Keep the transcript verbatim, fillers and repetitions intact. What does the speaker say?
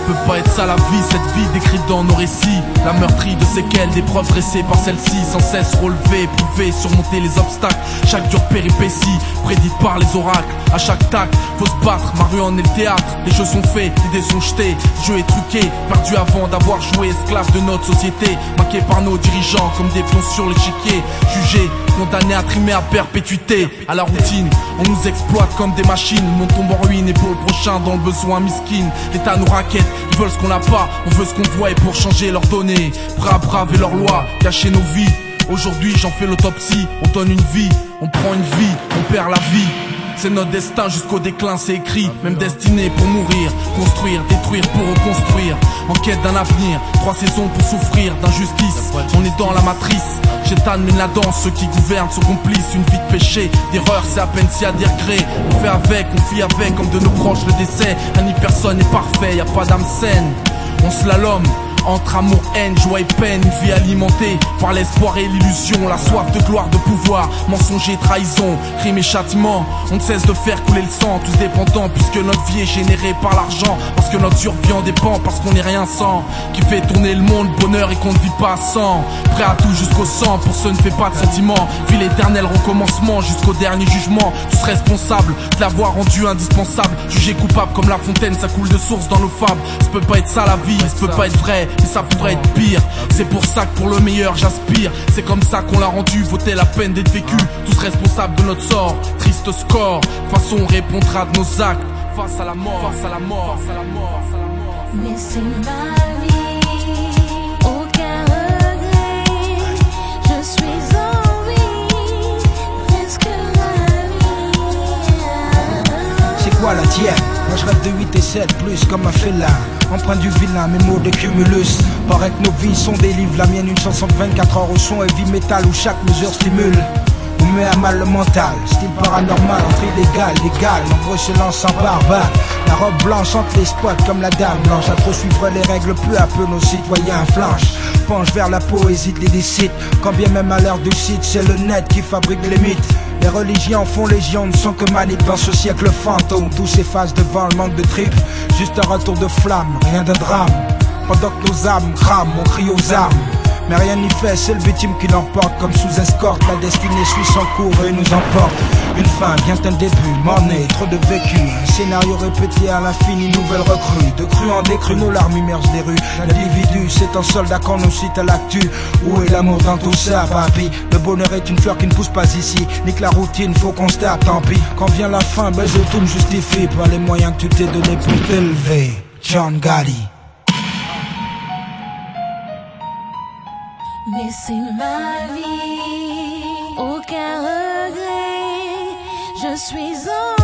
peut pas être ça la vie, cette vie décrite dans nos récits. La meurtrie de séquelles, des preuves dressées par celle-ci, sans cesse relevées, prouver, surmonter les obstacles. Chaque dure péripétie, prédite par les oracles. À chaque tac, faut se battre, ma rue en est le théâtre. Les jeux sont faits, les dés sont jetés, le jeu est truqué, perdu avant d'avoir joué, esclave de notre société. Marqué par nos dirigeants comme des pions sur l'échiquier. Jugés, condamnés à trimer à perpétuité. À la routine, on nous exploite comme des machines. Le monde tombe en ruine et pour le prochain dans le besoin miskin. L'État nous raquette, ils veulent ce qu'on n'a pas, on veut ce qu'on voit et pour changer leurs données. Prêts à braver leurs lois, cacher nos vies. Aujourd'hui j'en fais l'autopsie, on donne une vie, on prend une vie, on perd la vie. C'est notre destin jusqu'au déclin, c'est écrit. Même destiné pour mourir, construire, détruire pour reconstruire. En quête d'un avenir, trois saisons pour souffrir d'injustice. On est dans la matrice, Chétan mène la danse. Ceux qui gouvernent sont complices, une vie de péché, d'erreur, c'est à peine s'y a des regrets. On fait avec, on fuit avec, comme de nos proches le décès. Un ni personne n'est parfait, y a pas d'âme saine. On slalom entre amour, haine, joie et peine, une vie alimentée par l'espoir et l'illusion, la soif de gloire, de pouvoir, mensonge et trahison, crime et châtiment. On ne cesse de faire couler le sang, tous dépendants, puisque notre vie est générée par l'argent, parce que notre survie en dépend, parce qu'on n'est rien sans. Qui fait tourner le monde, bonheur et qu'on ne vit pas sans. Prêt à tout jusqu'au sang, pour ceux ne fait pas de sentiments. Vie l'éternel recommencement jusqu'au dernier jugement. Tous responsables de l'avoir rendu indispensable. Jugé coupable comme La Fontaine, ça coule de source dans nos fables. Ça peut pas être ça la vie, ça peut pas être vrai, mais ça pourrait être pire. C'est pour ça que pour le meilleur j'aspire. C'est comme ça qu'on l'a rendu, vaut-elle la peine d'être vécu. Tous responsables de notre sort, triste score. De toute façon on répondra de nos actes. Face à la mort, face à la mort, face à la mort, face à la mort. Mais c'est ma vie, aucun regret. Je suis en vie, presque ravie. C'est quoi la tienne? Moi je rêve de huit et sept plus comme un félin. Empreint du vilain, mes mots de cumulus. Paraît que nos vies sont des livres. La mienne une chanson de vingt-quatre heures au son heavy metal où chaque mesure stimule ou met à mal le mental. Style paranormal entre illégal, légal. Nombreux se lancent en barbare. La robe blanche entre les spots comme la dame blanche. À trop suivre les règles, peu à peu nos citoyens flanchent. Penche vers la poésie des décides. Quand bien même à l'heure du site, c'est le net qui fabrique les mythes. Les religions font légion, ne sont que maniques dans ce siècle fantôme. Tout s'efface devant le manque de tripes. Juste un retour de flamme, rien de drame. Pendant que nos âmes crament, on crie aux armes. Mais rien n'y fait, c'est le victime qui l'emporte. Comme sous escorte, la destinée suit son cours et nous emporte. Une fin vient un début, morné, trop de vécu. Un scénario répété à l'infini, nouvelle recrue. De cru en décru, nos larmes immergent les rues. L'individu, c'est un soldat qu'on nous cite à l'actu. Où est l'amour dans tout ça, papy? Le bonheur est une fleur qui ne pousse pas ici. Nique la routine, faut qu'on se tape, tant pis. Quand vient la fin, ben je tout me justifie par les moyens que tu t'es donné pour t'élever. John Gotti. Mais c'est ma vie, aucun regret. Je suis en